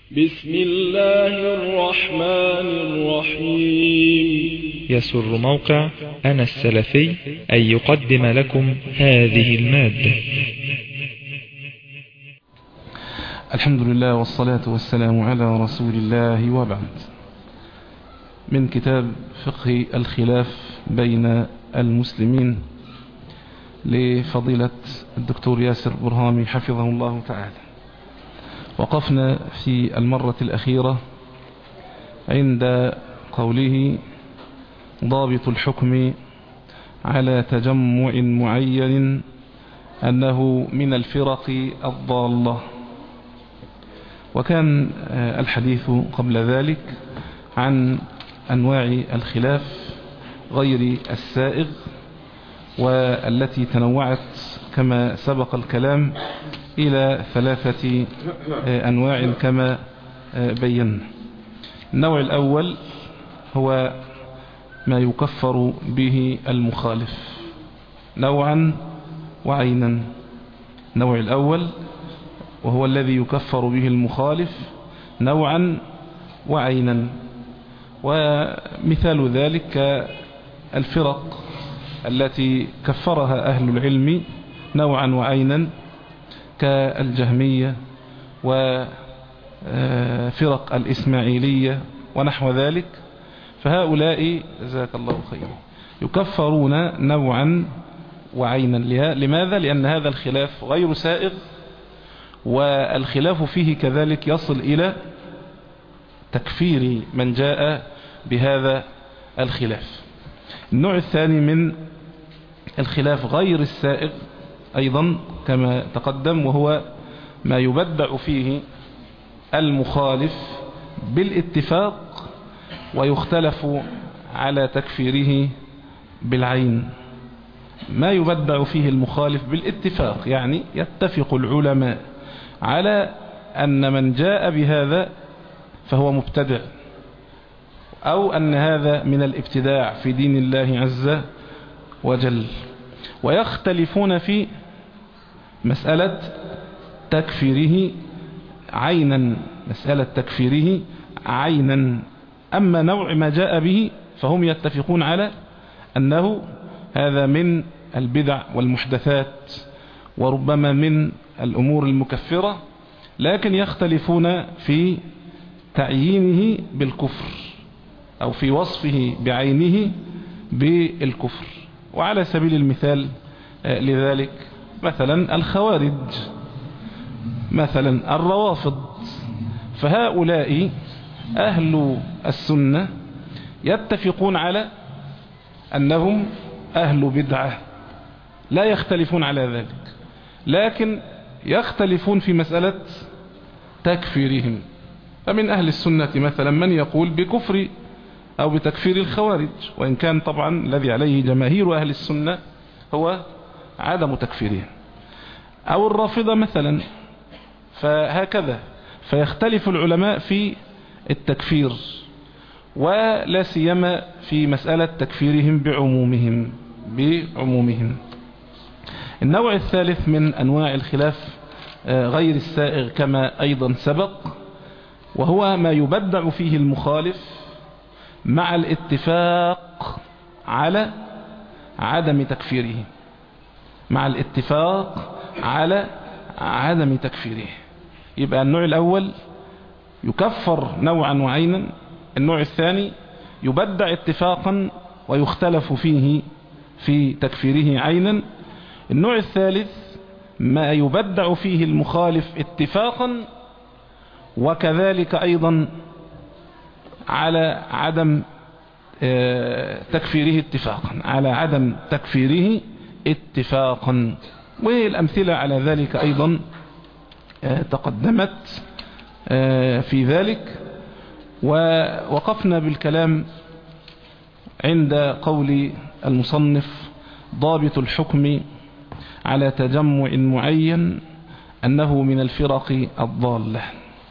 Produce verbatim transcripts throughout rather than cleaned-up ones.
بسم الله الرحمن الرحيم. يسر موقع أنا السلفي أن يقدم لكم هذه المادة. الحمد لله والصلاة والسلام على رسول الله، وبعد. من كتاب فقه الخلاف بين المسلمين لفضيلة الدكتور ياسر برهامي حفظه الله تعالى. وقفنا في المرة الأخيرة عند قوله: ضابط الحكم على تجمع معين أنه من الفرق الضالة. وكان الحديث قبل ذلك عن أنواع الخلاف غير السائغ، والتي تنوعت كما سبق الكلام إلى ثلاثة أنواع كما بينا. النوع الأول هو ما يكفر به المخالف نوعا وعينا. النوع الأول وهو الذي يكفر به المخالف نوعا وعينا، ومثال ذلك الفرق التي كفرها أهل العلم نوعا وعينا كالجهمية وفرق الإسماعيلية ونحو ذلك. فهؤلاء جزاك الله خيرا يكفرون نوعا وعينا. لماذا؟ لأن هذا الخلاف غير سائغ، والخلاف فيه كذلك يصل إلى تكفير من جاء بهذا الخلاف. النوع الثاني من الخلاف غير السائغ أيضا كما تقدم، وهو ما يبدع فيه المخالف بالاتفاق ويختلف على تكفيره بالعين. ما يبدع فيه المخالف بالاتفاق يعني يتفق العلماء على أن من جاء بهذا فهو مبتدع، أو أن هذا من الابتداع في دين الله عز وجل، ويختلفون في مسألة تكفيره عينا مسألة تكفيره عينا. أما نوع ما جاء به فهم يتفقون على أنه هذا من البدع والمحدثات، وربما من الأمور المكفرة، لكن يختلفون في تعيينه بالكفر أو في وصفه بعينه بالكفر. وعلى سبيل المثال لذلك مثلا الخوارج، مثلا الروافض، فهؤلاء أهل السنة يتفقون على أنهم أهل بدعة، لا يختلفون على ذلك، لكن يختلفون في مسألة تكفيرهم. فمن أهل السنة مثلا من يقول بكفر أو بتكفير الخوارج، وإن كان طبعا الذي عليه جماهير أهل السنة هو عدم تكفيرهم، أو الرافضة مثلا. فهكذا فيختلف العلماء في التكفير، ولا سيما في مسألة تكفيرهم بعمومهم بعمومهم. النوع الثالث من أنواع الخلاف غير السائغ كما أيضا سبق، وهو ما يبدع فيه المخالف مع الاتفاق على عدم تكفيره مع الاتفاق على عدم تكفيره. يبقى النوع الأول يكفر نوعا وعينا، النوع الثاني يبدع اتفاقا ويختلف فيه في تكفيره عينا، النوع الثالث ما يبدع فيه المخالف اتفاقا وكذلك أيضا على عدم تكفيره اتفاقا على عدم تكفيره اتفاقا. والأمثلة على ذلك أيضا تقدمت في ذلك. ووقفنا بالكلام عند قول المصنف: ضابط الحكم على تجمع معين أنه من الفرق الضالة.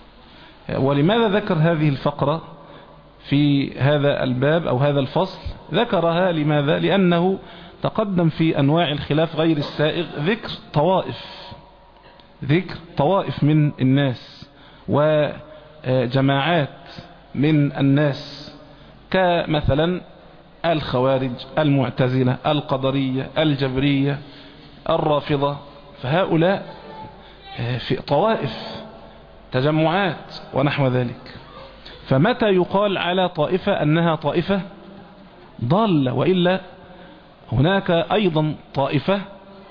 ولماذا ذكر هذه الفقرة في هذا الباب أو هذا الفصل؟ ذكرها لماذا؟ لأنه تقدم في أنواع الخلاف غير السائغ ذكر طوائف ذكر طوائف من الناس، و جماعات من الناس كمثلا الخوارج، المعتزلة، القدرية، الجبرية، الرافضة، فهؤلاء في طوائف، تجمعات ونحو ذلك. فمتى يقال على طائفة أنها طائفة ضالة؟ وإلا هناك أيضا طائفة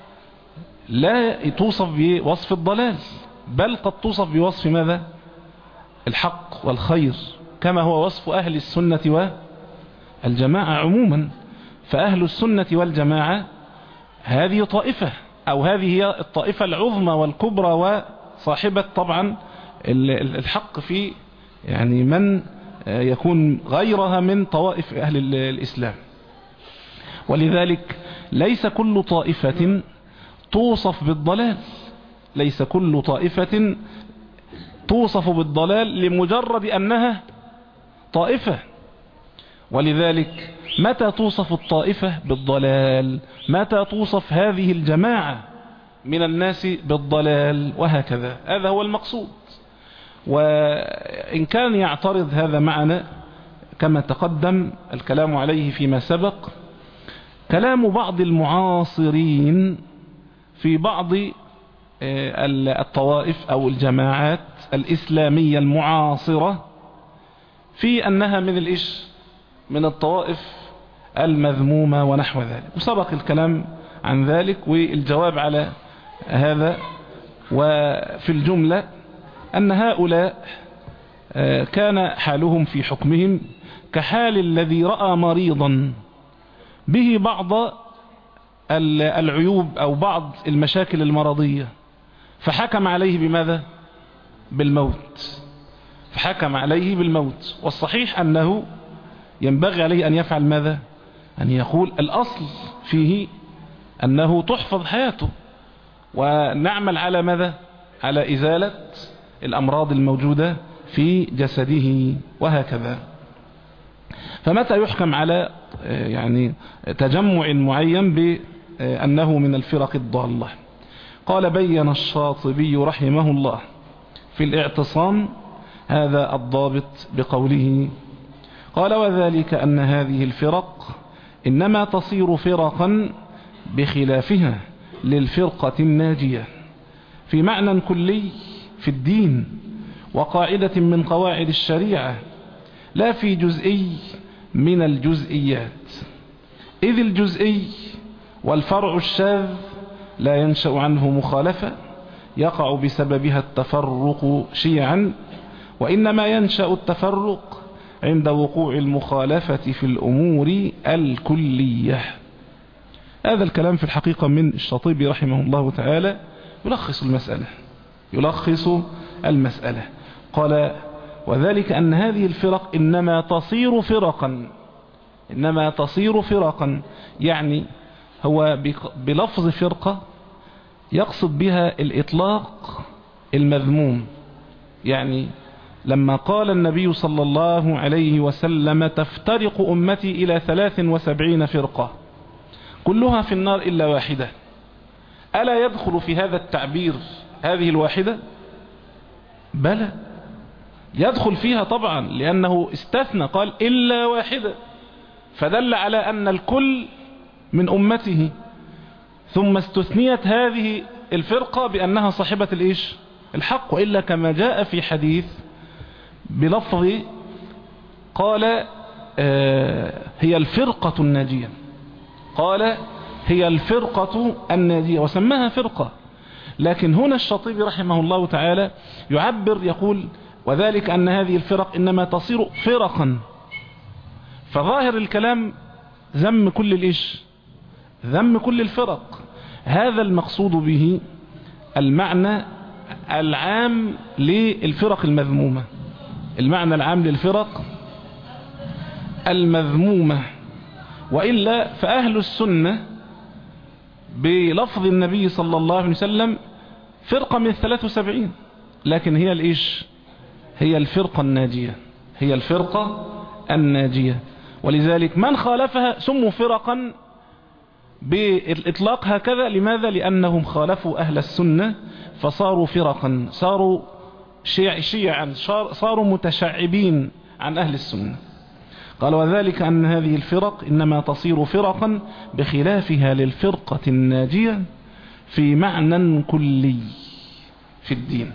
لا توصف بوصف الضلال، بل قد توصف بوصف ماذا؟ الحق والخير، كما هو وصف أهل السنة والجماعة عموما. فأهل السنة والجماعة هذه طائفة، أو هذه هي الطائفة العظمى والكبرى، وصاحبة طبعا الحق في يعني من يكون غيرها من طوائف أهل الإسلام. ولذلك ليس كل طائفة توصف بالضلال، ليس كل طائفة توصف بالضلال لمجرد أنها طائفة. ولذلك متى توصف الطائفة بالضلال؟ متى توصف هذه الجماعة من الناس بالضلال؟ وهكذا، هذا هو المقصود. وإن كان يعترض هذا معنا كما تقدم الكلام عليه فيما سبق، كلام بعض المعاصرين في بعض الطوائف أو الجماعات الإسلامية المعاصرة في أنها من الإيش؟ من الطوائف المذمومة ونحو ذلك، وسبق الكلام عن ذلك والجواب على هذا. وفي الجملة أن هؤلاء كان حالهم في حكمهم كحال الذي رأى مريضا به بعض العيوب أو بعض المشاكل المرضية، فحكم عليه بماذا؟ بالموت. فحكم عليه بالموت. والصحيح أنه ينبغي عليه أن يفعل ماذا؟ أن يقول الأصل فيه أنه تحفظ حياته، ونعمل على ماذا؟ على إزالة الأمراض الموجودة في جسده وهكذا. فمتى يحكم على يعني تجمع معين بأنه من الفرق الضالة؟ قال بين الشاطبي رحمه الله في الاعتصام هذا الضابط بقوله، قال وذلك أن هذه الفرق إنما تصير فرقا بخلافها للفرقة الناجية في معنى كلي في الدين وقاعدة من قواعد الشريعة، لا في جزئي من الجزئيات، إذ الجزئي والفرع الشاذ لا ينشأ عنه مخالفة يقع بسببها التفرق شيعا، وإنما ينشأ التفرق عند وقوع المخالفة في الأمور الكلية. هذا الكلام في الحقيقة من الشاطبي رحمه الله تعالى يلخص المسألة يلخص المسألة قال وذلك أن هذه الفرق إنما تصير فرقا إنما تصير فرقا يعني هو بلفظ فرقة يقصد بها الإطلاق المذموم. يعني لما قال النبي صلى الله عليه وسلم تفترق أمتي إلى ثلاث وسبعين فرقة كلها في النار إلا واحدة، ألا يدخل في هذا التعبير هذه الواحدة؟ بلى يدخل فيها طبعا، لأنه استثنى قال إلا واحدة، فدل على أن الكل من أمته. ثم استثنيت هذه الفرقة بأنها صاحبة الإيش؟ الحق. وإلا كما جاء في حديث بلفظ قال آه هي الفرقة الناجية، قال هي الفرقة الناجية وسماها فرقة. لكن هنا الشاطبي رحمه الله تعالى يعبر يقول وذلك أن هذه الفرق إنما تصير فرقا، فظاهر الكلام ذم كل الإيش؟ ذم كل الفرق. هذا المقصود به المعنى العام للفرق المذمومة، المعنى العام للفرق المذمومة. وإلا فأهل السنة بلفظ النبي صلى الله عليه وسلم فرقة من ثلاث وسبعين، لكن هي الإيش؟ هي الفرقة الناجية، هي الفرقة الناجية. ولذلك من خالفها سموا فرقا بالإطلاق هكذا. لماذا؟ لأنهم خالفوا أهل السنة فصاروا فرقا، صاروا شيع شيعا صاروا متشعبين عن أهل السنة. قال وذلك أن هذه الفرق إنما تصير فرقا بخلافها للفرقة الناجية في معنى كلي في الدين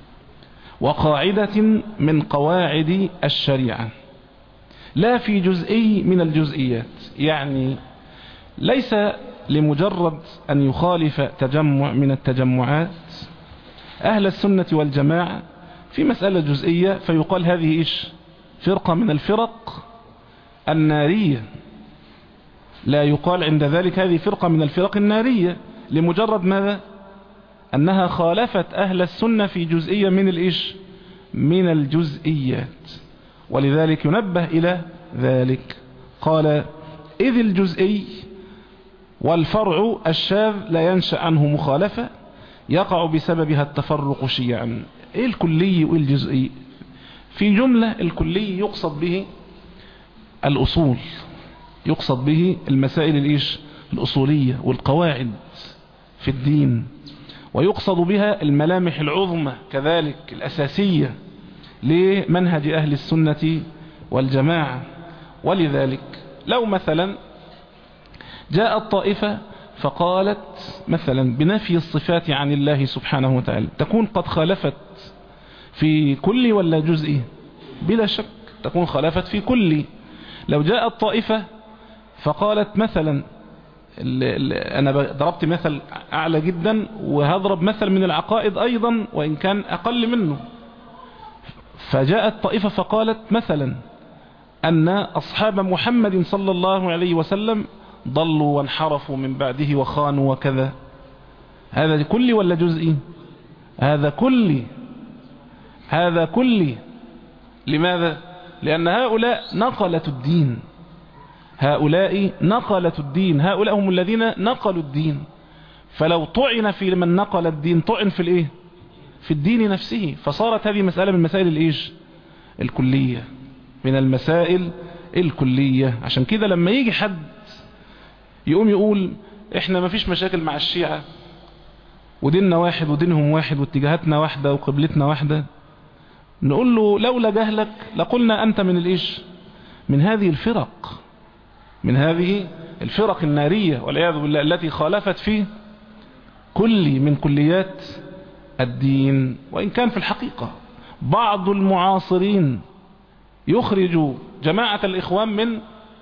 وقاعدة من قواعد الشريعة لا في جزئي من الجزئيات. يعني ليس لمجرد أن يخالف تجمع من التجمعات أهل السنة والجماعة في مسألة جزئية فيقال هذه إيش فرقة من الفرق النارية، لا يقال عند ذلك هذه فرقة من الفرق النارية لمجرد ماذا؟ أنها خالفت أهل السنة في جزئية من الإيش من الجزئيات. ولذلك ينبه إلى ذلك. قال إذ الجزئي والفرع الشاذ لا ينشأ عنه مخالفة يقع بسببها التفرق شيعا. إيه الكلي والجزئي؟ في جملة الكلي يقصد به الأصول، يقصد به المسائل الإيش الأصولية والقواعد في الدين، ويقصد بها الملامح العظمى كذلك الأساسية لمنهج أهل السنة والجماعة. ولذلك لو مثلا جاءت طائفة فقالت مثلا بنفي الصفات عن الله سبحانه وتعالى تكون قد خالفت في كل ولا جزئي؟ بلا شك تكون خالفت في كل. لو جاءت طائفة فقالت مثلا أنا ضربت مثل أعلى جدا وهضرب مثل من العقائد أيضا وإن كان أقل منه. فجاءت طائفة فقالت مثلا أن أصحاب محمد صلى الله عليه وسلم ضلوا وانحرفوا من بعده وخانوا وكذا. هذا كلي ولا جزئي؟ هذا كلي، هذا كلي. لماذا؟ لأن هؤلاء نقلة الدين، هؤلاء نقلة الدين، هؤلاء هم الذين نقلوا الدين. فلو طعن في من نقل الدين طعن في الايه في الدين نفسه. فصارت هذه مسألة من مسائل الايش الكلية، من المسائل الكلية. عشان كده لما يجي حد يقوم يقول احنا ما فيش مشاكل مع الشيعة وديننا واحد ودينهم واحد واتجاهاتنا واحدة وقبلتنا واحدة، نقول له لولا جهلك لقلنا أنت من الإيش من هذه الفرق، من هذه الفرق النارية والعياذ بالله التي خالفت فيه كل من كليات الدين. وإن كان في الحقيقة بعض المعاصرين يخرج جماعة الإخوان من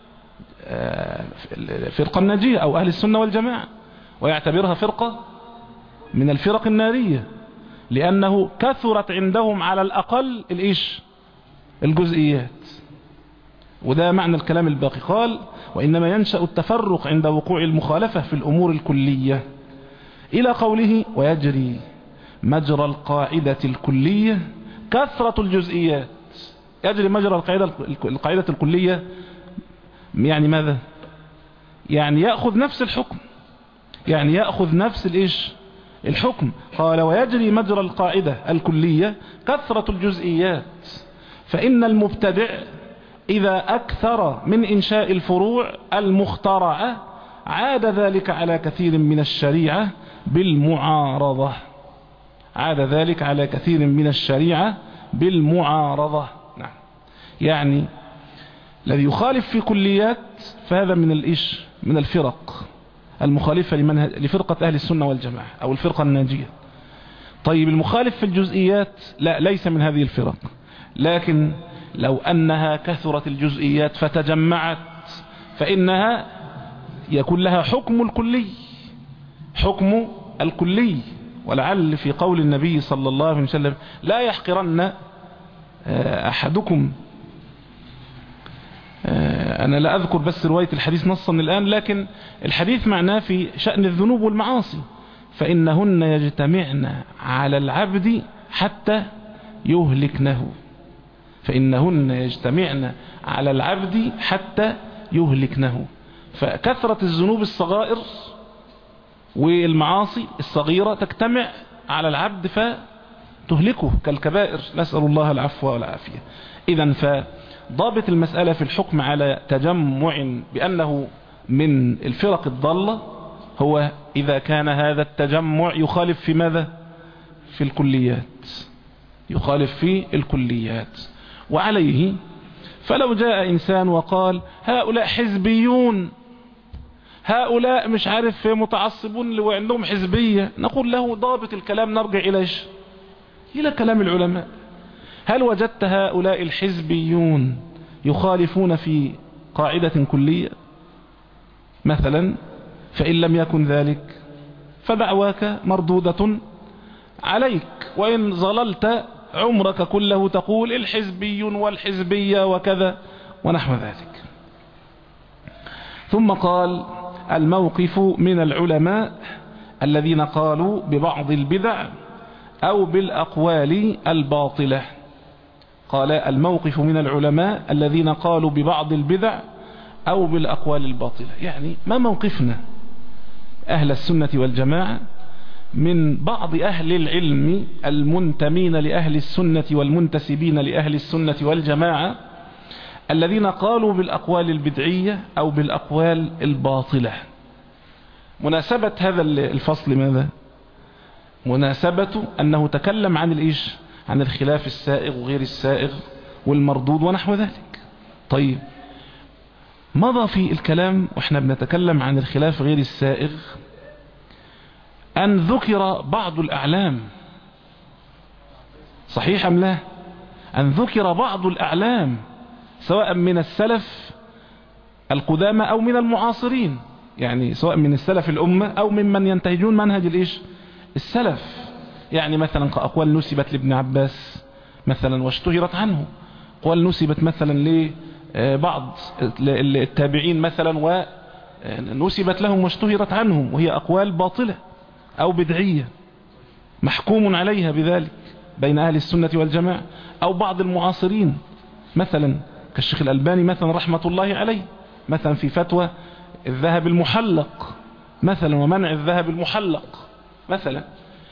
فرقة الناجية أو أهل السنة والجماعة ويعتبرها فرقة من الفرق النارية، لأنه كثرت عندهم على الأقل الإيش الجزئيات. وده معنى الكلام الباقي. قال وإنما ينشأ التفرق عند وقوع المخالفة في الأمور الكلية إلى قوله ويجري مجرى القاعدة الكلية كثرة الجزئيات. يجري مجرى القاعدة القاعدة الكلية يعني ماذا؟ يعني يأخذ نفس الحكم، يعني يأخذ نفس الإيش الحكم. قال ويجري مجرى القاعدة الكلية كثرة الجزئيات. فإن المبتدع إذا أكثر من إنشاء الفروع المخترعة عاد ذلك على كثير من الشريعة بالمعارضة، عاد ذلك على كثير من الشريعة بالمعارضة. نعم. يعني الذي يخالف في كليات فهذا من الإيش من الفرق المخالفة لمنهج لفرقة أهل السنة والجماعة أو الفرقة الناجية. طيب المخالف في الجزئيات لا، ليس من هذه الفرق. لكن لو أنها كثرت الجزئيات فتجمعت فإنها يكون لها حكم الكلي، حكم الكلي. ولعل في قول النبي صلى الله عليه وسلم لا يحقرن أحدكم، أنا لا أذكر بس رواية الحديث نصا الآن، لكن الحديث معناه في شأن الذنوب والمعاصي فإنهن يجتمعن على العبد حتى يهلكنه، فإنهن يجتمعن على العبد حتى يهلكنه. فكثرة الذنوب الصغائر والمعاصي الصغيرة تجتمع على العبد فتهلكه كالكبائر، نسأل الله العفو والعافية. إذن فضابط المسألة في الحكم على تجمع بأنه من الفرق الضالة هو إذا كان هذا التجمع يخالف في ماذا؟ في الكليات. يخالف في الكليات. وعليه فلو جاء إنسان وقال هؤلاء حزبيون، هؤلاء مش عارف متعصبون وعندهم حزبية، نقول له ضابط الكلام نرجع إليش إلى كلام العلماء. هل وجدت هؤلاء الحزبيون يخالفون في قاعدة كلية مثلا؟ فإن لم يكن ذلك فدعواك مردودة عليك، وإن ظللت عمرك كله تقول الحزبي والحزبية وكذا ونحو ذلك. ثم قال الموقف من العلماء الذين قالوا ببعض البدع أو بالأقوال الباطلة. قال الموقف من العلماء الذين قالوا ببعض البدع أو بالأقوال الباطلة، يعني ما موقفنا أهل السنة والجماعة من بعض أهل العلم المنتمين لأهل السنة والمنتسبين لأهل السنة والجماعة الذين قالوا بالأقوال البدعية أو بالأقوال الباطلة. مناسبة هذا الفصل ماذا؟ مناسبة أنه تكلم عن الإيش؟ عن الخلاف السائغ وغير السائغ والمردود ونحو ذلك. طيب مضى في الكلام وإحنا بنتكلم عن الخلاف غير السائغ أن ذكر بعض الأعلام، صحيح أم لا؟ أن ذكر بعض الأعلام سواء من السلف القدامى أو من المعاصرين، يعني سواء من السلف الأمة أو ممن ينتهجون منهج الإيش؟ السلف. يعني مثلا أقوال نسبت لابن عباس مثلا واشتهرت عنه، أقوال نسبت مثلا لبعض التابعين مثلا ونسبت لهم واشتهرت عنهم، وهي أقوال باطلة أو بدعية محكوم عليها بذلك بين أهل السنة والجماعة، أو بعض المعاصرين مثلا كالشيخ الألباني مثلا رحمة الله عليه مثلا في فتوى الذهب المحلق مثلا ومنع الذهب المحلق مثلا.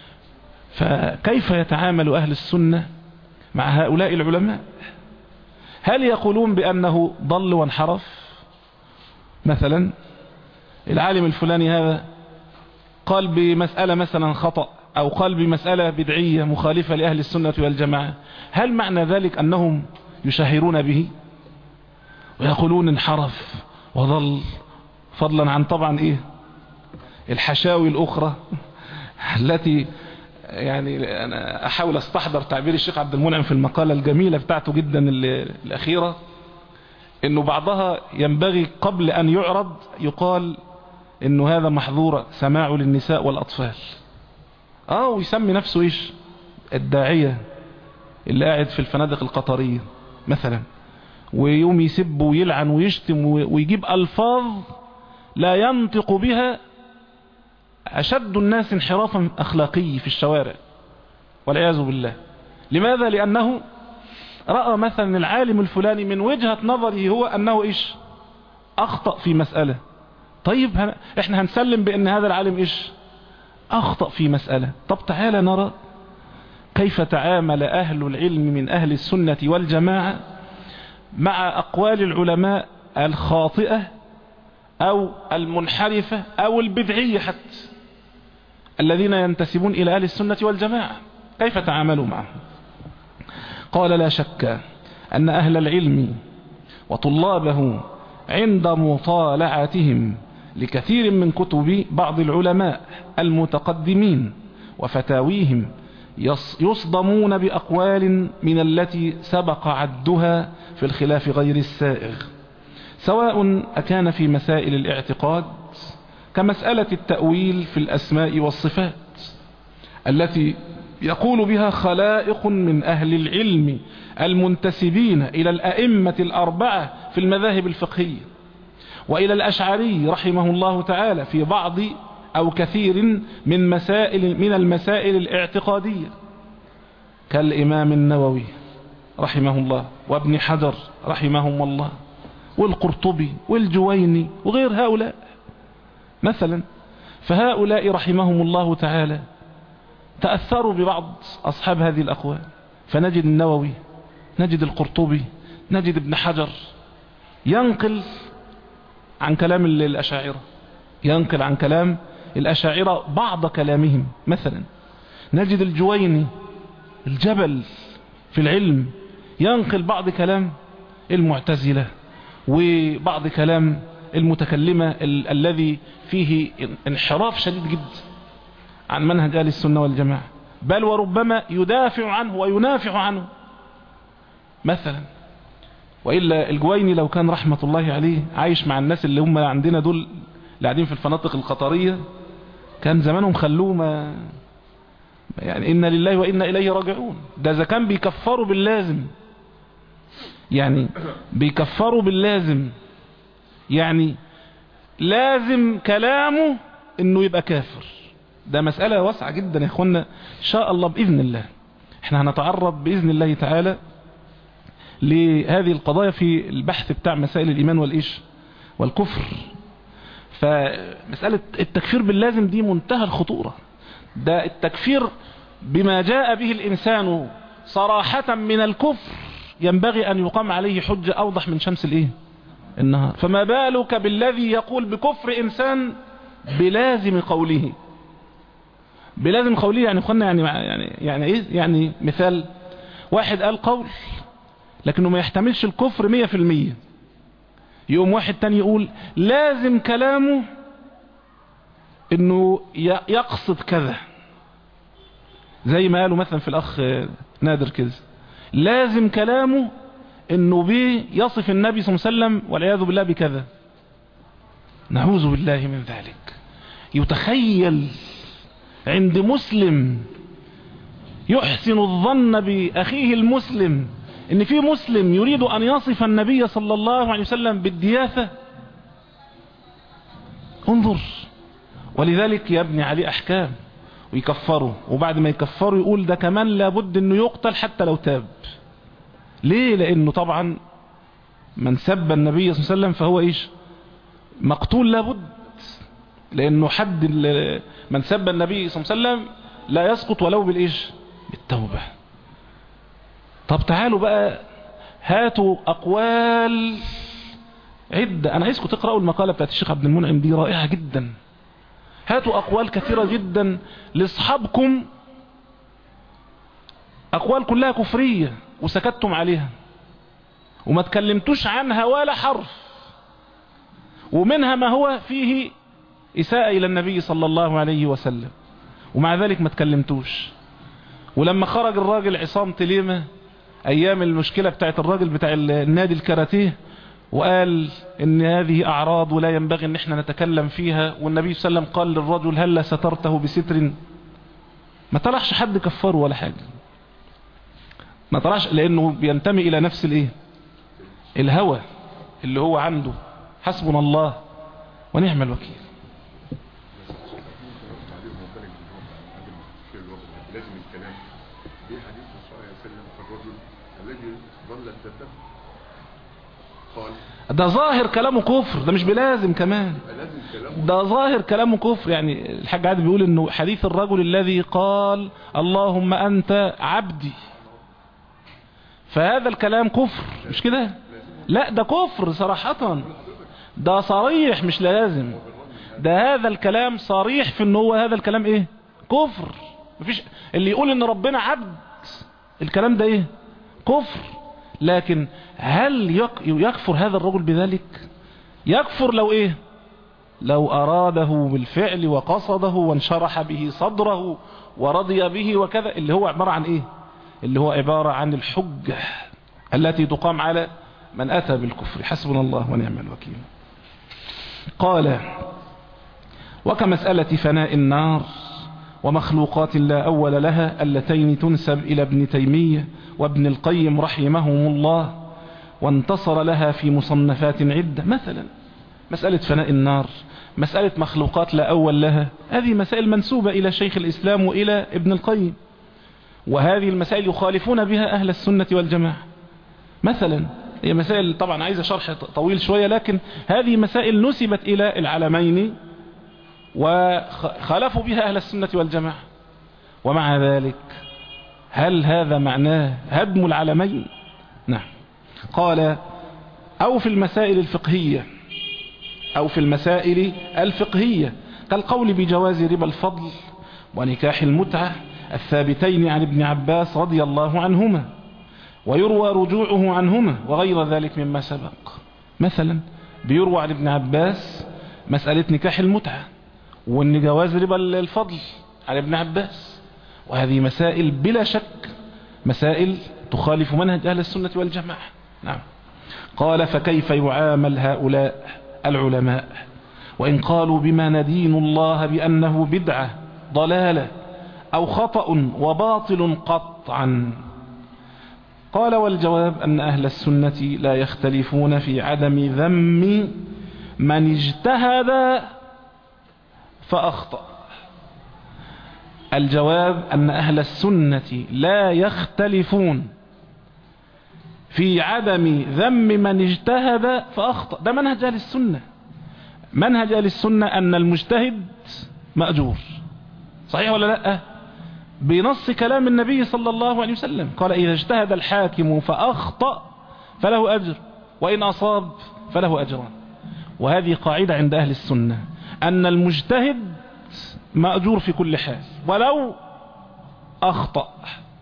فكيف يتعامل أهل السنة مع هؤلاء العلماء؟ هل يقولون بأنه ضل وانحرف؟ مثلا العالم الفلاني هذا قال بمسألة مثلا خطأ أو قال بمسألة بدعية مخالفة لأهل السنة والجماعة، هل معنى ذلك أنهم يشهرون به ويقولون انحرف وضل، فضلا عن طبعا إيه الحشاوي الأخرى التي يعني أنا أحاول أستحضر تعبير الشيخ عبد المنعم في المقالة الجميلة بتاعته جدا الأخيرة، إنه بعضها ينبغي قبل أن يعرض يقال إنه هذا محظور سماع للنساء والأطفال. آه ويسمي نفسه إيش؟ الداعية اللي قاعد في الفنادق القطرية مثلا، ويوم يسب ويلعن ويشتم ويجيب ألفاظ لا ينطق بها أشد الناس انحرافا أخلاقي في الشوارع والعياذ بالله. لماذا؟ لأنه رأى مثلا العالم الفلاني من وجهة نظره هو أنه إيش؟ أخطأ في مسألة. طيب احنا هنسلم بأن هذا العالم إيش؟ أخطأ في مسألة. طب تعالى نرى كيف تعامل أهل العلم من أهل السنة والجماعة مع أقوال العلماء الخاطئة أو المنحرفة أو البدعية حتى الذين ينتسبون إلى أهل السنة والجماعة، كيف تعاملوا معهم؟ قال لا شك أن أهل العلم وطلابه عند مطالعتهم لكثير من كتب بعض العلماء المتقدمين وفتاويهم يصدمون بأقوال من التي سبق عدها في الخلاف غير السائغ، سواء أكان في مسائل الاعتقاد كمسألة التأويل في الأسماء والصفات التي يقول بها خلائق من أهل العلم المنتسبين إلى الأئمة الأربعة في المذاهب الفقهية، وإلى الأشعري رحمه الله تعالى في بعض أو كثير من مسائل من المسائل الاعتقادية كالإمام النووي رحمه الله وابن حجر رحمهم الله والقرطبي والجويني وغير هؤلاء مثلا. فهؤلاء رحمهم الله تعالى تأثروا ببعض أصحاب هذه الأقوال، فنجد النووي نجد القرطبي نجد ابن حجر ينقل عن كلام الأشاعرة ينقل عن كلام الأشاعرة بعض كلامهم مثلا. نجد الجويني الجبل في العلم ينقل بعض كلام المعتزلة وبعض كلام المتكلمة ال الذي فيه انحراف شديد جدا عن منهج أهل السنة والجماعة، بل وربما يدافع عنه وينافع عنه مثلا. وإلا الجويني لو كان رحمة الله عليه عايش مع الناس اللي هم عندنا دول اللي قاعدين في الفناطق القطرية، كان زمانهم خلوه ما يعني إنا لله وإنا إليه راجعون. ده إذا كان بيكفروا باللازم، يعني بيكفروا باللازم، يعني لازم كلامه إنه يبقى كافر. ده مسألة واسعة جدا يا إخوانا، إن شاء الله بإذن الله إحنا هنتعرض بإذن الله تعالى لهذه القضايا في البحث بتاع مسائل الإيمان والإيش والكفر. فمسألة التكفير باللازم دي منتهى الخطورة. ده التكفير بما جاء به الإنسان صراحة من الكفر ينبغي أن يقام عليه حجة أوضح من شمس الإيه النهار، فما بالك بالذي يقول بكفر إنسان بلازم قوله. بلازم قوله يعني قلنا يعني يعني يعني إيه؟ يعني مثال واحد قال قول لكنه ما يحتملش الكفر مية في المية، يقوم واحد تاني يقول لازم كلامه انه يقصد كذا، زي ما قالوا مثلا في الاخ نادر كده، لازم كلامه انه بيه يصف النبي صلى الله عليه وسلم والعياذ بالله بكذا. نعوذ بالله من ذلك. يتخيل عند مسلم يحسن الظن بأخيه المسلم ان في مسلم يريد ان يصف النبي صلى الله عليه وسلم بالدياثة؟ انظر. ولذلك يبني عليه احكام ويكفره، وبعد ما يكفره يقول ده كمان لابد انه يقتل حتى لو تاب. ليه؟ لانه طبعا من سب النبي صلى الله عليه وسلم فهو ايش؟ مقتول لابد، لانه حد من سب النبي صلى الله عليه وسلم لا يسقط ولو بالايش؟ بالتوبة. طب تعالوا بقى هاتوا اقوال عدة. انا عايزكم تقرأوا المقالة بتاعت الشيخ عبد المنعم دي، رائعة جدا. هاتوا اقوال كثيرة جدا لاصحابكم، اقوال كلها كفرية وسكتتم عليها وما تكلمتوش عنها ولا حرف، ومنها ما هو فيه اساءة الى النبي صلى الله عليه وسلم، ومع ذلك ما تكلمتوش. ولما خرج الراجل عصام تليمة ايام المشكلة بتاعت الراجل بتاع النادي الكاراتيه وقال ان هذه اعراض ولا ينبغي ان احنا نتكلم فيها، والنبي صلى الله عليه وسلم قال للرجل هل سترته بستر، ما طلعش حد كفره ولا حاجة، ما طلعش، لانه بينتمي الى نفس الايه الهوى اللي هو عنده. حسبنا الله ونعم الوكيل. لازم الكلام في حديث صلى الله عليه وسلم الرجل الذي ظل التتبع قال ده ظاهر كلامه كفر، ده مش بلازم كمان، ده ظاهر كلامه كفر. يعني الحاج عادل بيقول انه حديث الرجل الذي قال اللهم انت عبدي، فهذا الكلام كفر مش كده؟ لا ده كفر صراحة، ده صريح مش لازم، ده هذا الكلام صريح في انه هو هذا الكلام ايه كفر. مفيش اللي يقول ان ربنا عبد، الكلام ده ايه كفر. لكن هل يكفر هذا الرجل بذلك؟ يكفر لو ايه لو اراده بالفعل وقصده وانشرح به صدره ورضي به وكذا، اللي هو عبارة عن ايه اللي هو عبارة عن الحجة التي تقام على من اتى بالكفر. حسبنا الله ونعم الوكيل. قال وكمسألة فناء النار ومخلوقات لا أول لها اللتين تنسب إلى ابن تيمية وابن القيم رحمهم الله، وانتصر لها في مصنفات عدة. مثلا مسألة فناء النار، مسألة مخلوقات لا أول لها، هذه مسائل منسوبة إلى شيخ الإسلام وإلى ابن القيم، وهذه المسائل يخالفون بها أهل السنة والجماعة. مثلا هي مسائل طبعا عايزة شرح طويل شوية، لكن هذه مسائل نسبت إلى العلمين وخالفوا بها أهل السنة والجماعة، ومع ذلك هل هذا معناه هدم العلمين؟ نعم. قال أو في المسائل الفقهية أو في المسائل الفقهية كالقول بجواز ربا الفضل ونكاح المتعة الثابتين عن ابن عباس رضي الله عنهما، ويروى رجوعه عنهما وغير ذلك مما سبق. مثلا بيروى عن ابن عباس مسألة نكاح المتعة وان جواز ربا الفضل عن ابن عباس، وهذه مسائل بلا شك مسائل تخالف منهج أهل السنة والجماعة. نعم. قال فكيف يعامل هؤلاء العلماء وإن قالوا بما ندين الله بأنه بدعة ضلالة أو خطأ وباطل قطعا؟ قال والجواب أن أهل السنة لا يختلفون في عدم ذم من اجتهد فأخطأ. الجواب أن أهل السنة لا يختلفون في عدم ذم من اجتهد فأخطأ. ده منهج أهل السنة. منهج أهل السنة أن المجتهد مأجور، صحيح ولا لا؟ بنص كلام النبي صلى الله عليه وسلم قال إذا اجتهد الحاكم فأخطأ فله أجر وإن أصاب فله أجران. وهذه قاعدة عند أهل السنة أن المجتهد مأجور في كل حال ولو أخطأ.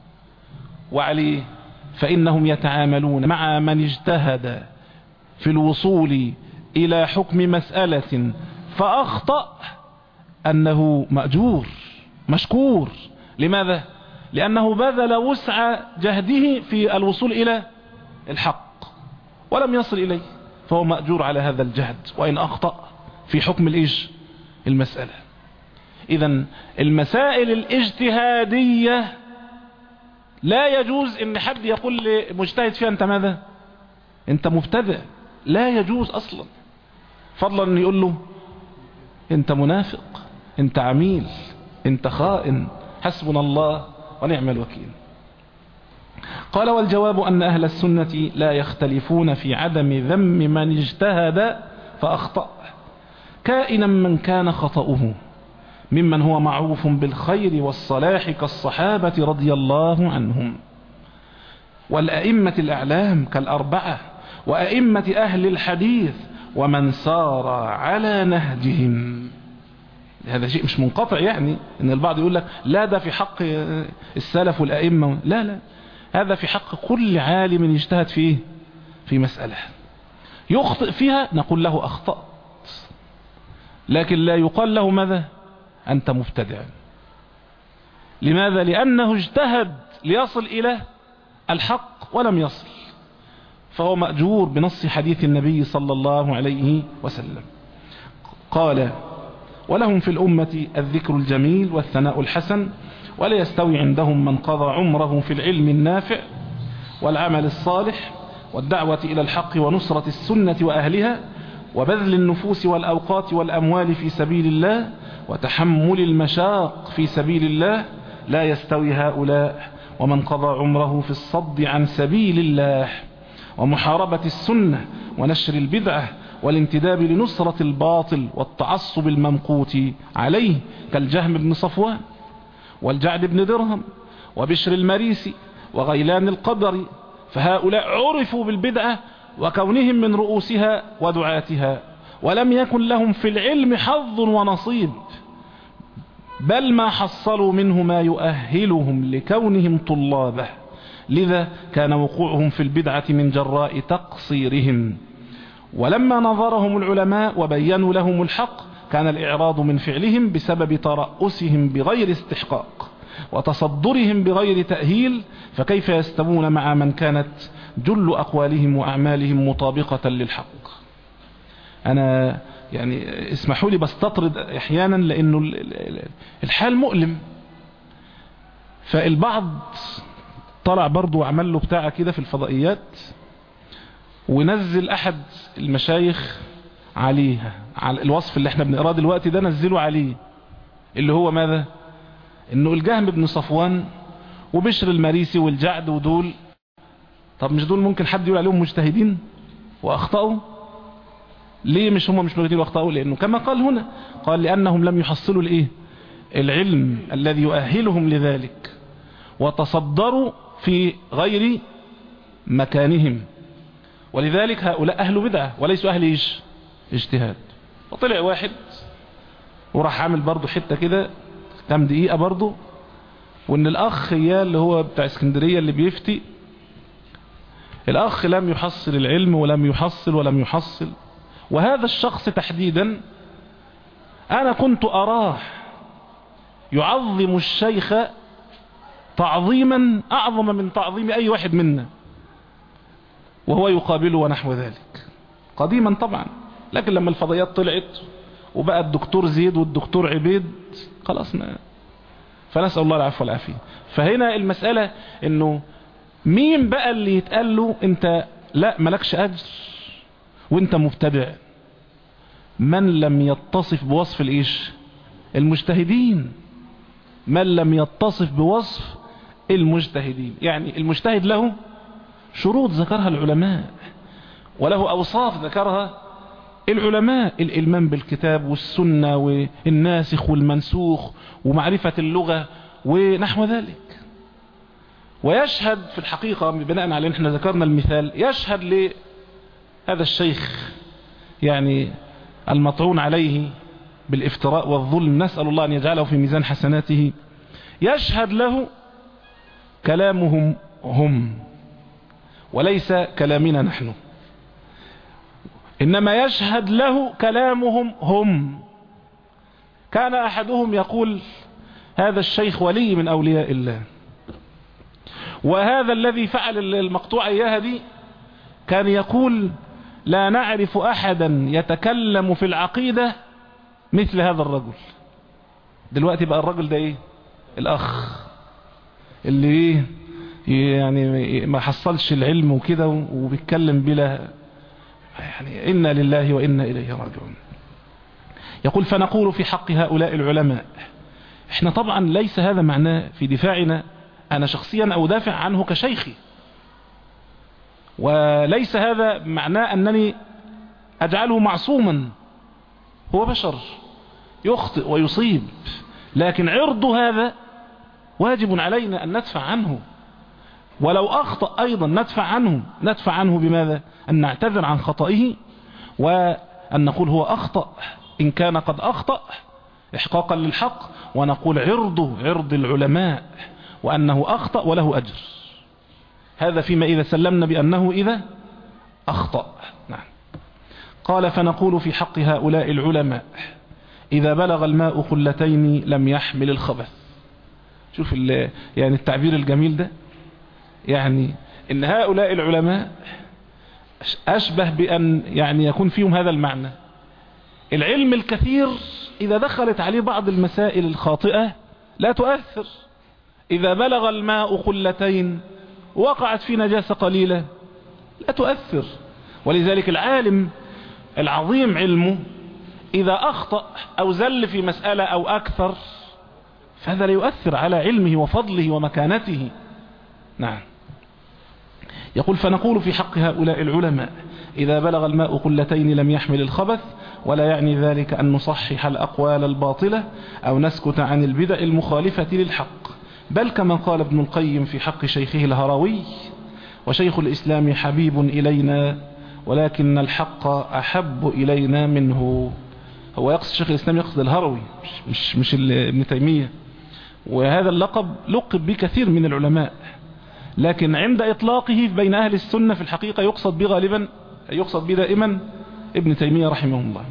وعليه فإنهم يتعاملون مع من اجتهد في الوصول إلى حكم مسألة فأخطأ أنه مأجور مشكور. لماذا؟ لأنه بذل وسع جهده في الوصول إلى الحق ولم يصل إليه، فهو مأجور على هذا الجهد وإن أخطأ في حكم الإيش المسألة. إذن المسائل الاجتهادية لا يجوز ان حد يقول لمجتهد فيها انت ماذا؟ انت مبتدع. لا يجوز اصلا، فضلا ان يقول له انت منافق، انت عميل، انت خائن، حسبنا الله ونعم الوكيل. قال والجواب أن أهل السنة لا يختلفون في عدم ذم من اجتهد فأخطأ كائنا من كان خطأه ممن هو معروف بالخير والصلاح كالصحابة رضي الله عنهم والأئمة الأعلام كالأربعة وأئمة أهل الحديث ومن سار على نهجهم. هذا شيء مش منقطع، يعني ان البعض يقول لك لا ده في حق السلف والأئمة، لا لا، هذا في حق كل عالم يجتهد فيه في مسألة يخطئ فيها نقول له أخطأت، لكن لا يقال له ماذا؟ أنت مبتدع. لماذا؟ لأنه اجتهد ليصل إلى الحق ولم يصل، فهو مأجور بنص حديث النبي صلى الله عليه وسلم. قال ولهم في الأمة الذكر الجميل والثناء الحسن ولا يستوي عندهم من قضى عمره في العلم النافع والعمل الصالح والدعوة إلى الحق ونصرة السنة وأهلها وبذل النفوس والأوقات والأموال في سبيل الله وتحمل المشاق في سبيل الله. لا يستوي هؤلاء ومن قضى عمره في الصد عن سبيل الله ومحاربة السنة ونشر البدعة والانتداب لنصرة الباطل والتعصب الممقوت عليه كالجهم بن صفوان والجعد بن درهم وبشر المريسي وغيلان القدري، فهؤلاء عرفوا بالبدعة وكونهم من رؤوسها ودعاتها ولم يكن لهم في العلم حظ ونصيب، بل ما حصلوا منه ما يؤهلهم لكونهم طلابه، لذا كان وقوعهم في البدعة من جراء تقصيرهم. ولما نظرهم العلماء وبينوا لهم الحق كان الإعراض من فعلهم بسبب ترأسهم بغير استحقاق وتصدرهم بغير تأهيل، فكيف يستوون مع من كانت جل أقوالهم وأعمالهم مطابقة للحق؟ أنا يعني اسمحوا لي بستطرد أحيانا لأنه الحال مؤلم. فالبعض طلع برضو وعمل له بتاعة كده في الفضائيات ونزل أحد المشايخ عليها، على الوصف اللي احنا بنقراه دلوقتي ده نزله عليه، اللي هو ماذا؟ انه الجهم بن صفوان وبشر المريسي والجعد ودول، طب مش دول ممكن حد يقول عليهم مجتهدين واخطأوا؟ ليه مش هم مش مجتهدين واخطأوا؟ لانه كما قال هنا، قال لانهم لم يحصلوا الايه؟ العلم الذي يؤهلهم لذلك، وتصدروا في غير مكانهم، ولذلك هؤلاء اهل بدعة وليسوا اهل ايش؟ اجتهاد. وطلع واحد وراح عامل برضو حتة كده كام دقيقة برضو، وان الاخ يا اللي هو بتاع اسكندرية اللي بيفتي الأخ لم يحصل العلم ولم يحصل ولم يحصل. وهذا الشخص تحديدا أنا كنت أراه يعظم الشيخ تعظيما أعظم من تعظيم أي واحد منا، وهو يقابله ونحو ذلك قديما طبعا. لكن لما الفضيات طلعت وبقى الدكتور زيد والدكتور عبيد خلاص، فنسأل الله العفو والعافية. فهنا المسألة انه مين بقى اللي يتقال له انت لا ملكش اجر وانت مبتدع؟ من لم يتصف بوصف الايش؟ المجتهدين. من لم يتصف بوصف المجتهدين. يعني المجتهد له شروط ذكرها العلماء، وله اوصاف ذكرها العلماء: الإلمام بالكتاب والسنة والناسخ والمنسوخ ومعرفة اللغة ونحو ذلك. ويشهد في الحقيقة بناء على ان احنا ذكرنا المثال، يشهد لهذا الشيخ يعني المطعون عليه بالافتراء والظلم، نسأل الله ان يجعله في ميزان حسناته، يشهد له كلامهم هم وليس كلامنا نحن، إنما يشهد له كلامهم هم. كان أحدهم يقول هذا الشيخ ولي من أولياء الله، وهذا الذي فعل المقطوع إياها دي كان يقول لا نعرف أحدا يتكلم في العقيدة مثل هذا الرجل. دلوقتي بقى الرجل ده إيه؟ الأخ اللي يعني ما حصلش العلم وكده وبيتكلم بلا يعني إنا لله وإنا إليه راجعون. يقول فنقول في حق هؤلاء العلماء، احنا طبعا ليس هذا معناه في دفاعنا أنا شخصيا أو دافع عنه كشيخي، وليس هذا معناه أنني أجعله معصوما، هو بشر يخطئ ويصيب، لكن عرض هذا واجب علينا أن ندفع عنه، ولو أخطأ أيضا ندفع عنه. ندفع عنه بماذا؟ أن نعتذر عن خطئه وأن نقول هو أخطأ إن كان قد أخطأ إحقاقا للحق، ونقول عرضه عرض العلماء وأنه أخطأ وله أجر. هذا فيما إذا سلمنا بأنه إذا أخطأ. نعم. قال فنقول في حق هؤلاء العلماء إذا بلغ الماء خلتين لم يحمل الخبث. شوف يعني التعبير الجميل ده، يعني إن هؤلاء العلماء أشبه بأن يعني يكون فيهم هذا المعنى. العلم الكثير إذا دخلت عليه بعض المسائل الخاطئة لا تؤثر. إذا بلغ الماء خلتين وقعت في نجاسة قليلة لا تؤثر. ولذلك العالم العظيم علمه إذا أخطأ أو زل في مسألة أو أكثر فهذا لا يؤثر على علمه وفضله ومكانته. نعم. يقول فنقول في حق هؤلاء العلماء إذا بلغ الماء قلتين لم يحمل الخبث، ولا يعني ذلك أن نصحح الأقوال الباطلة أو نسكت عن البدع المخالفة للحق، بل كما قال ابن القيم في حق شيخه الهروي وشيخ الإسلام حبيب إلينا ولكن الحق أحب إلينا منه. هو يقصد شيخ الإسلام، يقصد الهروي مش, مش ابن تيمية، وهذا اللقب لقب به كثير من العلماء، لكن عند إطلاقه بين أهل السنة في الحقيقة يقصد به غالبا يقصد به دائما ابن تيمية رحمه الله.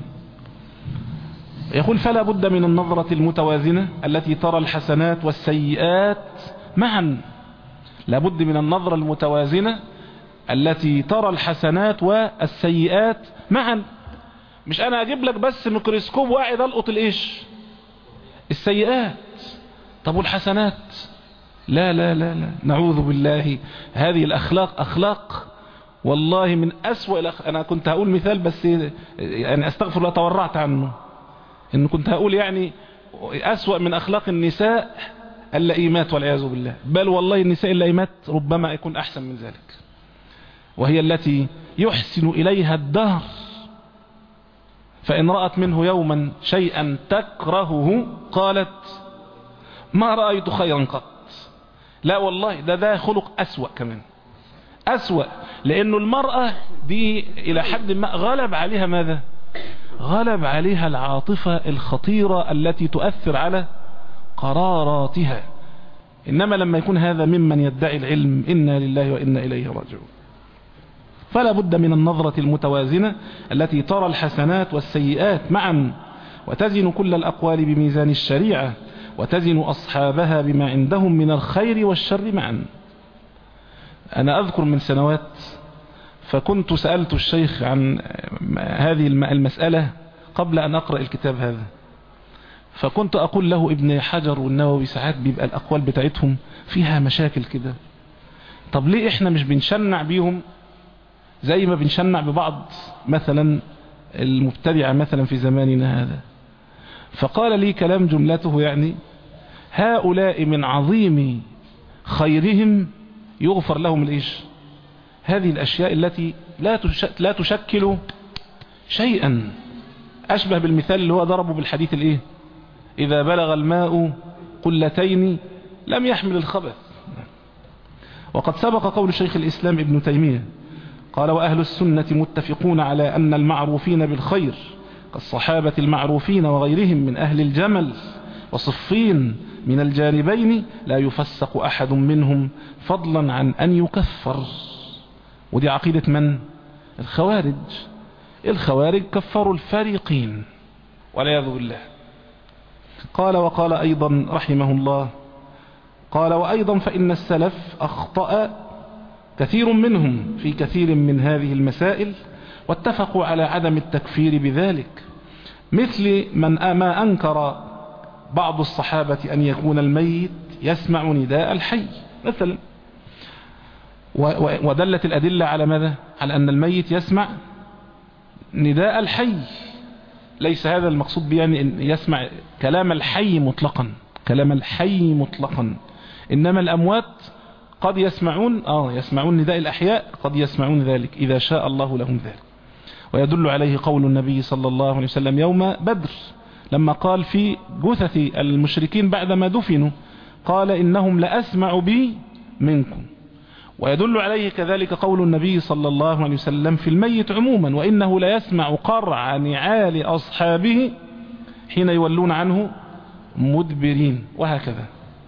يقول فلا بد من النظرة المتوازنة التي ترى الحسنات والسيئات معا. لا بد من النظرة المتوازنة التي ترى الحسنات والسيئات معا. مش أنا أجيب لك بس ميكروسكوب واحد ألقط الإيش السيئات، طب والحسنات؟ لا لا لا لا نعوذ بالله. هذه الأخلاق أخلاق والله من أسوأ الأخلاق. أنا كنت هقول مثال بس يعني أستغفر الله تورعت عنه، إن كنت هقول يعني أسوأ من أخلاق النساء اللئيمات والعياذ بالله، بل والله النساء اللئيمات ربما يكون أحسن من ذلك، وهي التي يحسن إليها الدهر، فإن رأت منه يوما شيئا تكرهه قالت ما رأيت خيرا قط. لا والله ده ده خلق أسوأ كمان، أسوأ، لأنه المرأة دي إلى حد ما غلب عليها ماذا؟ غلب عليها العاطفة الخطيرة التي تؤثر على قراراتها. إنما لما يكون هذا ممن يدعي العلم إنا لله وإنا إليه راجعون. فلا بد من النظرة المتوازنة التي ترى الحسنات والسيئات معا، وتزن كل الأقوال بميزان الشريعة، وتزن أصحابها بما عندهم من الخير والشر معا. أنا أذكر من سنوات فكنت سألت الشيخ عن هذه المسألة قبل أن أقرأ الكتاب هذا، فكنت أقول له ابن حجر والنووي ساعات بيبقى الأقوال بتاعتهم فيها مشاكل كده، طب ليه إحنا مش بنشنع بيهم زي ما بنشنع ببعض مثلا المبتدعة مثلا في زماننا هذا؟ فقال لي كلام جملته يعني: هؤلاء من عظيم خيرهم يغفر لهم الإيش؟ هذه الأشياء التي لا لا تشكل شيئا، أشبه بالمثال اللي هو ضربه بالحديث الإيه؟ إذا بلغ الماء قلتين لم يحمل الخبث. وقد سبق قول شيخ الإسلام ابن تيمية قال: وأهل السنة متفقون على أن المعروفين بالخير كالصحابة المعروفين وغيرهم من أهل الجمل وصفين من الجانبين لا يفسق أحد منهم فضلا عن أن يكفر. ودي عقيدة من؟ الخوارج. الخوارج كفروا الفريقين والعياذ بالله. قال: وقال أيضا رحمه الله، قال: وأيضا فإن السلف أخطأ كثير منهم في كثير من هذه المسائل، واتفقوا على عدم التكفير بذلك، مثل من ما أنكر بعض الصحابة أن يكون الميت يسمع نداء الحي مثلا، ودلت الأدلة على ماذا؟ على أن الميت يسمع نداء الحي. ليس هذا المقصود يعني أن يسمع كلام الحي مطلقا، كلام الحي مطلقا، إنما الأموات قد يسمعون آه يسمعون نداء الأحياء، قد يسمعون ذلك إذا شاء الله لهم ذلك. ويدل عليه قول النبي صلى الله عليه وسلم يوم بدر لما قال في جثث المشركين بعدما دفنوا، قال: إنهم لأسمع بي منكم. ويدل عليه كذلك قول النبي صلى الله عليه وسلم في الميت عموما: وإنه ليسمع قرع نعال أصحابه حين يولون عنه مدبرين، وهكذا.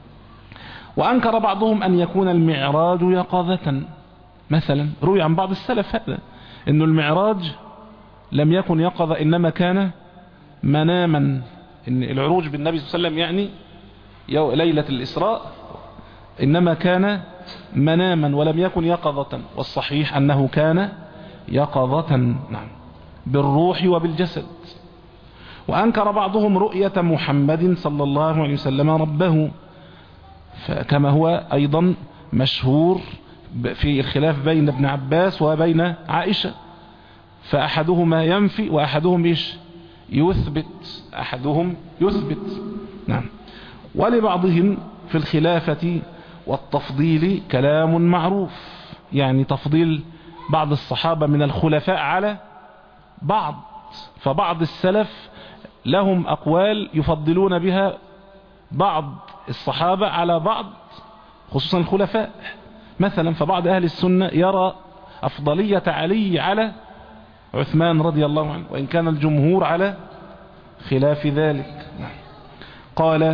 وأنكر بعضهم أن يكون المعراج يقظة مثلا، روي عن بعض السلف هذا، إنه المعراج لم يكن يقظة إنما كان مناما، إن العروج بالنبي صلى الله عليه وسلم يعني ليلة الإسراء إنما كان مناما ولم يكن يقظة، والصحيح أنه كان يقظة نعم بالروح وبالجسد. وأنكر بعضهم رؤية محمد صلى الله عليه وسلم ربه، فكما هو أيضا مشهور في الخلاف بين ابن عباس وبين عائشة، فأحدهما ينفي وأحدهم إيش؟ يثبت، أحدهم يثبت نعم. ولبعضهم في الخلافة والتفضيل كلام معروف، يعني تفضيل بعض الصحابة من الخلفاء على بعض، فبعض السلف لهم أقوال يفضلون بها بعض الصحابة على بعض خصوصا الخلفاء مثلا، فبعض أهل السنة يرى أفضلية علي على عثمان رضي الله عنه، وإن كان الجمهور على خلاف ذلك. قال: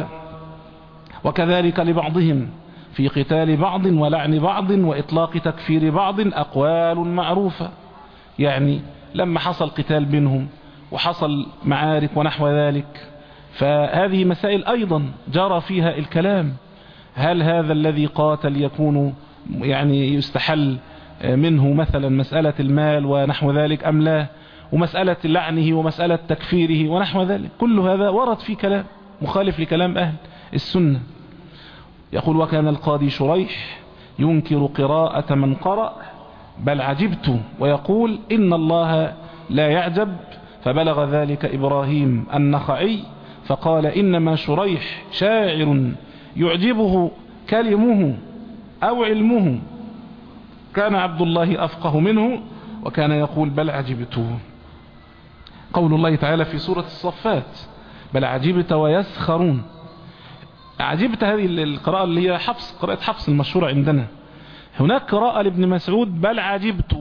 وكذلك لبعضهم في قتال بعض ولعن بعض وإطلاق تكفير بعض أقوال معروفة، يعني لما حصل قتال بينهم وحصل معارك ونحو ذلك، فهذه مسائل أيضا جرى فيها الكلام، هل هذا الذي قاتل يكون يعني يستحل منه مثلا مسألة المال ونحو ذلك أم لا، ومسألة لعنه ومسألة تكفيره ونحو ذلك، كل هذا ورد في كلام مخالف لكلام أهل السنة. يقول: وكان القاضي شريح ينكر قراءة من قرأ بل عجبت، ويقول: إن الله لا يعجب، فبلغ ذلك إبراهيم النخعي فقال: إنما شريح شاعر يعجبه كلمه أو علمه، كان عبد الله أفقه منه، وكان يقول: بل عجبت. قول الله تعالى في سورة الصفات: بل عجبت ويسخرون. عجبت هذه القراءة اللي هي حفص، قراءة حفص المشهورة عندنا. هناك قراءة لابن مسعود: بل عجبت،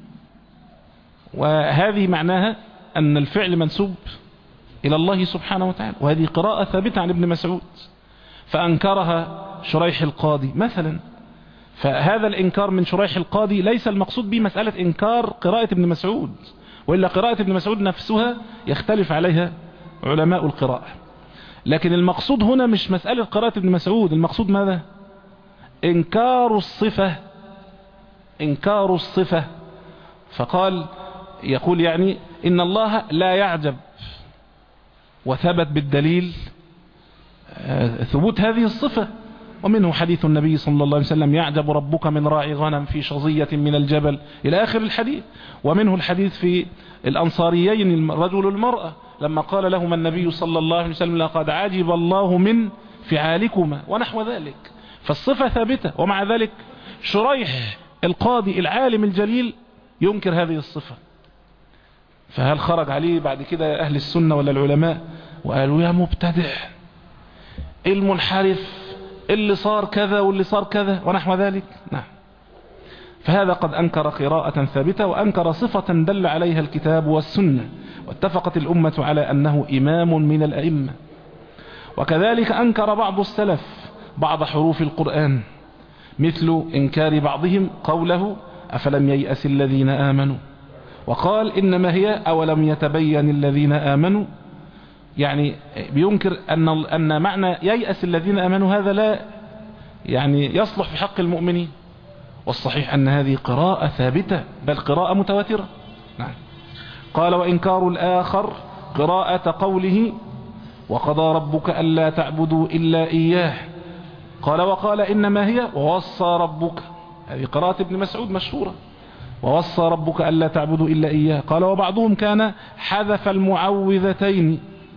وهذه معناها أن الفعل منسوب إلى الله سبحانه وتعالى، وهذه قراءة ثابتة عن ابن مسعود، فأنكرها شريح القاضي مثلا، فهذا الإنكار من شريح القاضي ليس المقصود به مسألة إنكار قراءة ابن مسعود، وإلا قراءة ابن مسعود نفسها يختلف عليها علماء القراءة. لكن المقصود هنا مش مسألة قراءة ابن مسعود، المقصود ماذا؟ إنكار الصفة، إنكار الصفة. فقال يقول يعني إن الله لا يعجب، وثبت بالدليل ثبوت هذه الصفة. ومنه حديث النبي صلى الله عليه وسلم يعجب ربك من راعي غنم في شظية من الجبل إلى آخر الحديث. ومنه الحديث في الأنصاريين الرجل والمرأة لما قال لهما النبي صلى الله عليه وسلم لقد عجب الله من فعالكما ونحو ذلك. فالصفة ثابتة، ومع ذلك شريح القاضي العالم الجليل ينكر هذه الصفة. فهل خرج عليه بعد كده أهل السنة ولا العلماء وقالوا يا مبتدع المنحرف اللي صار كذا واللي صار كذا ونحو ذلك؟ نعم. فهذا قد أنكر قراءة ثابتة، وأنكر صفة دل عليها الكتاب والسنة، واتفقت الأمة على أنه إمام من الأئمة. وكذلك أنكر بعض السلف بعض حروف القرآن، مثل إنكار بعضهم قوله أفلم ييأس الذين آمنوا، وقال إنما هي أولم يتبين الذين آمنوا، يعني بينكر أن أن معنى ييأس الذين آمنوا هذا لا يعني يصلح في حق المؤمنين. والصحيح أن هذه قراءة ثابتة، بل قراءة متواترة. نعم. قال وإنكار الآخر قراءة قوله وقضى ربك ألا تعبدوا إلا إياه، قال وقال إنما هي ووصى ربك، هذه قراءة ابن مسعود مشهورة، ووصى ربك ألا تعبدوا إلا إياه. قال وبعضهم كان حذف المعوذتين،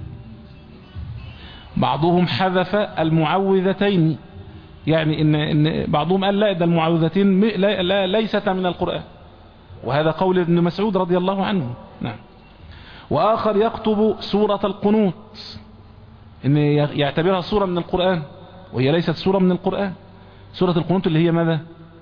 بعضهم حذف المعوذتين، يعني إن, إن بعضهم قال لا ده المعوذتين لا لا ليست من القرآن، وهذا قول ابن مسعود رضي الله عنه. نعم. وآخر يكتب سورة القنوت إن يعتبرها سورة من القرآن، وهي ليست سورة من القرآن. سورة القنوت اللي هي ماذا؟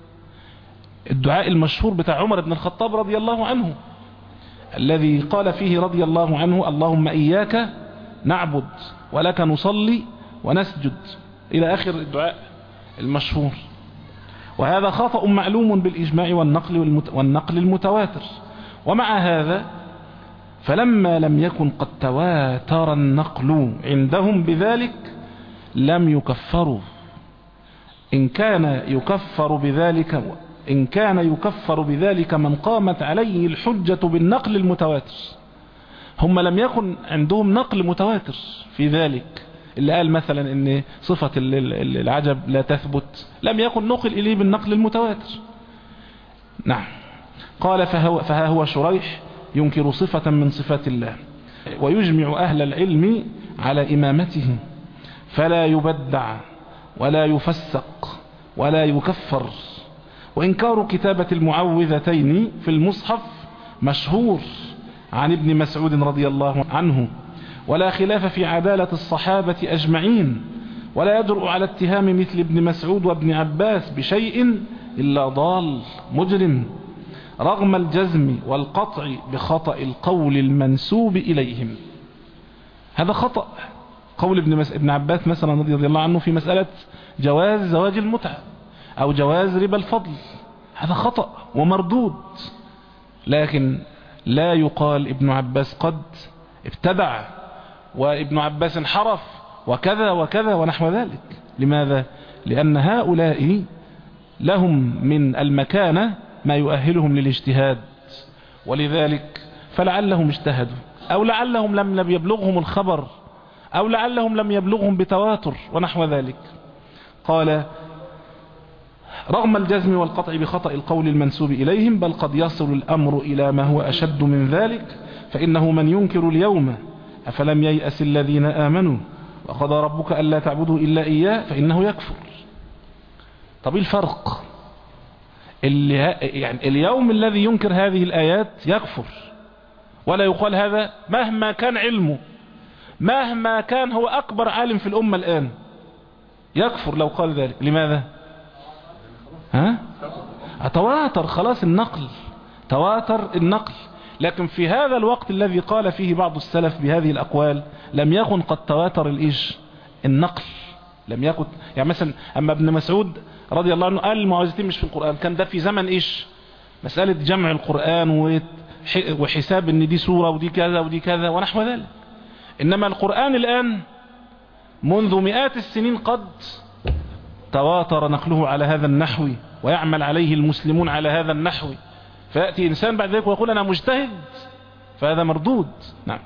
الدعاء المشهور بتاع عمر بن الخطاب رضي الله عنه، الذي قال فيه رضي الله عنه اللهم إياك نعبد ولك نصلي ونسجد إلى آخر الدعاء المشهور. وهذا خطأ معلوم بالإجماع والنقل, والنقل المتواتر. ومع هذا فلما لم يكن قد تواتر النقل عندهم بذلك لم يكفروا. إن كان يكفر بذلك إن كان يكفر بذلك من قامت عليه الحجة بالنقل المتواتر. هم لم يكن عندهم نقل متواتر في ذلك، اللي قال مثلا ان صفة العجب لا تثبت لم يكن نقل إليه بالنقل المتواتر. نعم. قال فهو فها هو شريح ينكر صفة من صفات الله، ويجمع أهل العلم على إمامته، فلا يبدع ولا يفسق ولا يكفر. وإنكار كتابة المعوذتين في المصحف مشهور عن ابن مسعود رضي الله عنه، ولا خلاف في عدالة الصحابة أجمعين، ولا يجرؤ على اتهام مثل ابن مسعود وابن عباس بشيء إلا ضال مجرم، رغم الجزم والقطع بخطأ القول المنسوب إليهم. هذا خطأ قول ابن, مس... ابن عباس مثلا رضي الله عنه في مسألة جواز زواج المتعة أو جواز ربا الفضل، هذا خطأ ومردود. لكن لا يقال ابن عباس قد ابتدع وابن عباس انحرف وكذا وكذا ونحو ذلك. لماذا؟ لأن هؤلاء لهم من المكانة ما يؤهلهم للاجتهاد، ولذلك فلعلهم اجتهدوا، أو لعلهم لم يبلغهم الخبر، أو لعلهم لم يبلغهم بتواتر ونحو ذلك. قال رغم الجزم والقطع بخطأ القول المنسوب إليهم، بل قد يصل الأمر إلى ما هو أشد من ذلك، فإنه من ينكر اليوم أفلم ييأس الذين آمنوا وقضى ربك ألا تعبدوا إلا إياه فإنه يكفر. طب الفرق؟ اللي يعني اليوم الذي ينكر هذه الآيات يكفر، ولا يقال هذا مهما كان علمه، مهما كان هو أكبر عالم في الأمة الآن، يكفر لو قال ذلك. لماذا؟ ها؟ تواتر خلاص النقل، تواتر النقل. لكن في هذا الوقت الذي قال فيه بعض السلف بهذه الأقوال لم يكن قد تواتر الإيش النقل، لم يكن يعني مثلا أما ابن مسعود رضي الله عنه قال المعوذتين مش في القرآن، كان ده في زمن إيش؟ مسألة جمع القرآن وحساب ان دي سورة ودي كذا ودي كذا ونحو ذلك. إنما القرآن الآن منذ مئات السنين قد تواتر نقله على هذا النحو ويعمل عليه المسلمون على هذا النحو، فيأتي إنسان بعد ذلك ويقول أنا مجتهد، فهذا مردود. نعم.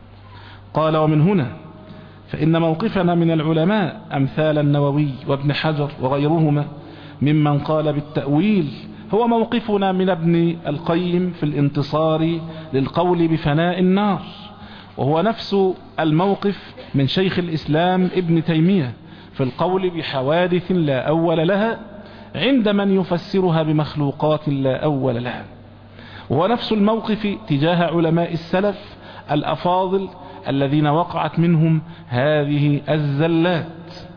قال ومن هنا فإن موقفنا من العلماء أمثال النووي وابن حجر وغيرهما ممن قال بالتأويل هو موقفنا من ابن القيم في الانتصار للقول بفناء النار، وهو نفس الموقف من شيخ الإسلام ابن تيمية في القول بحوادث لا أول لها عند من يفسرها بمخلوقات لا أول لها، وهو نفس الموقف تجاه علماء السلف الأفاضل الذين وقعت منهم هذه الزلات.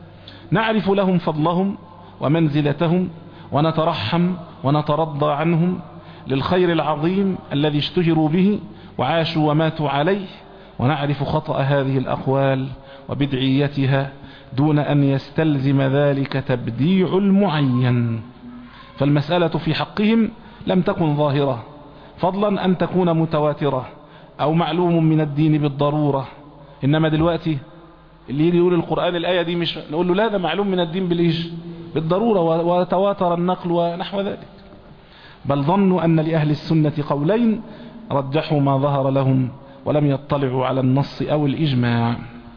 نعرف لهم فضلهم ومنزلتهم ونترحم ونترضى عنهم للخير العظيم الذي اشتهروا به وعاشوا وماتوا عليه، ونعرف خطأ هذه الأقوال وبدعيتها دون أن يستلزم ذلك تبديع المعين، فالمسألة في حقهم لم تكن ظاهرة فضلا أن تكون متواترة أو معلوم من الدين بالضرورة. إنما دلوقتي اللي يجي يقول القرآن الآية دي مش نقول له لا ده معلوم من الدين بالإيش؟ بالضرورة وتواتر النقل ونحو ذلك. بل ظنوا أن لأهل السنة قولين رجحوا ما ظهر لهم ولم يطلعوا على النص أو الإجماع،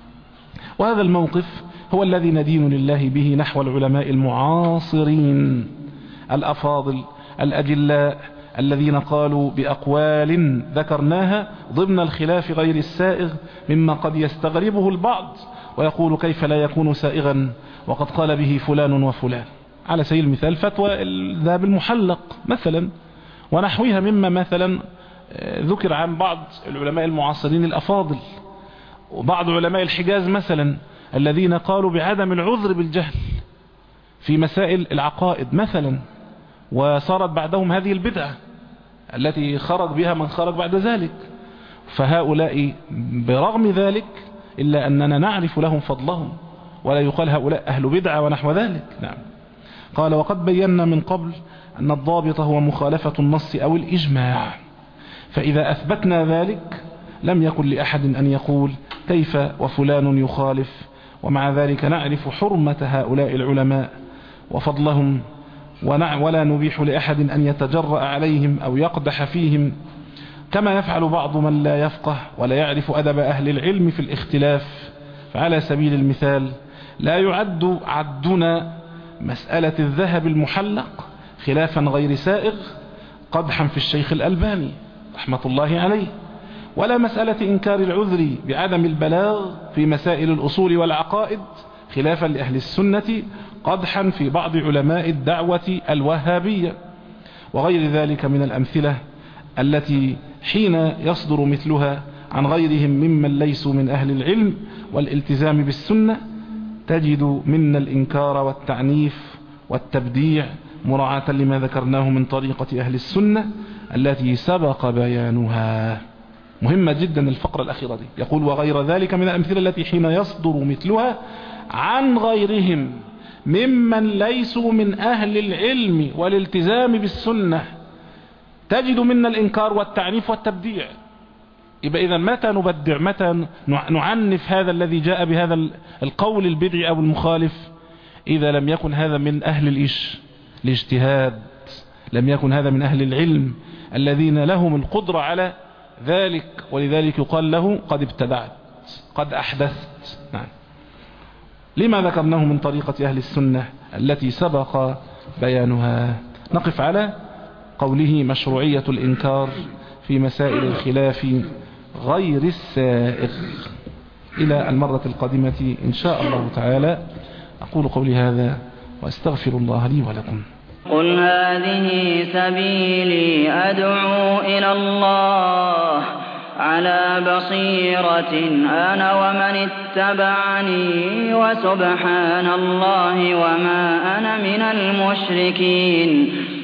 وهذا الموقف هو الذي ندين لله به نحو العلماء المعاصرين الأفاضل الأجلاء الذين قالوا بأقوال ذكرناها ضمن الخلاف غير السائغ مما قد يستغربه البعض ويقول كيف لا يكون سائغا وقد قال به فلان وفلان، على سبيل المثال فتوى الذهب المحلق مثلا ونحوها مما مثلا ذكر عن بعض العلماء المعاصرين الأفاضل، وبعض علماء الحجاز مثلا الذين قالوا بعدم العذر بالجهل في مسائل العقائد مثلا، وصارت بعدهم هذه البدعة التي خرج بها من خرج بعد ذلك. فهؤلاء برغم ذلك إلا أننا نعرف لهم فضلهم ولا يقال هؤلاء أهل بدعة ونحو ذلك. نعم. قال وقد بينا من قبل أن الضابط هو مخالفة النص أو الإجماع، فإذا أثبتنا ذلك لم يكن لأحد أن يقول كيف وفلان يخالف، ومع ذلك نعرف حرمة هؤلاء العلماء وفضلهم ولا نبيح لأحد أن يتجرأ عليهم أو يقدح فيهم كما يفعل بعض من لا يفقه ولا يعرف أدب أهل العلم في الاختلاف. فعلى سبيل المثال لا يعد عدنا مسألة الذهب المحلق خلافا غير سائغ قدحا في الشيخ الألباني رحمة الله عليه، ولا مسألة إنكار العذر بعدم البلاغ في مسائل الأصول والعقائد خلافا لأهل السنة قدحا في بعض علماء الدعوة الوهابية، وغير ذلك من الأمثلة التي حين يصدر مثلها عن غيرهم ممن ليسوا من أهل العلم والالتزام بالسنة تجد منا الإنكار والتعنيف والتبديع مراعاة لما ذكرناه من طريقة أهل السنة التي سبق بيانها. مهمة جدا الفقرة الأخيرة دي، يقول وغير ذلك من الأمثلة التي حين يصدر مثلها عن غيرهم ممن ليسوا من أهل العلم والالتزام بالسنة تجد منا الإنكار والتعنيف والتبديع. يبقى إذا متى نبدع، متى نعنف هذا الذي جاء بهذا القول البدعي أو المخالف؟ إذا لم يكن هذا من أهل الإيش الاجتهاد، لم يكن هذا من أهل العلم الذين لهم القدرة على ذلك، ولذلك يقال له قد ابتدعت قد أحدثت. نعم. لما ذكرناه من طريقة أهل السنة التي سبق بيانها. نقف على قوله مشروعية الإنكار في مسائل الخلاف غير السائغ إلى المرة القادمة إن شاء الله تعالى. أقول قولي هذا وأستغفر الله لي ولكم. قل هذه سبيلي أدعو إلى الله على بصيرة أنا ومن اتبعني وسبحان الله وما أنا من المشركين.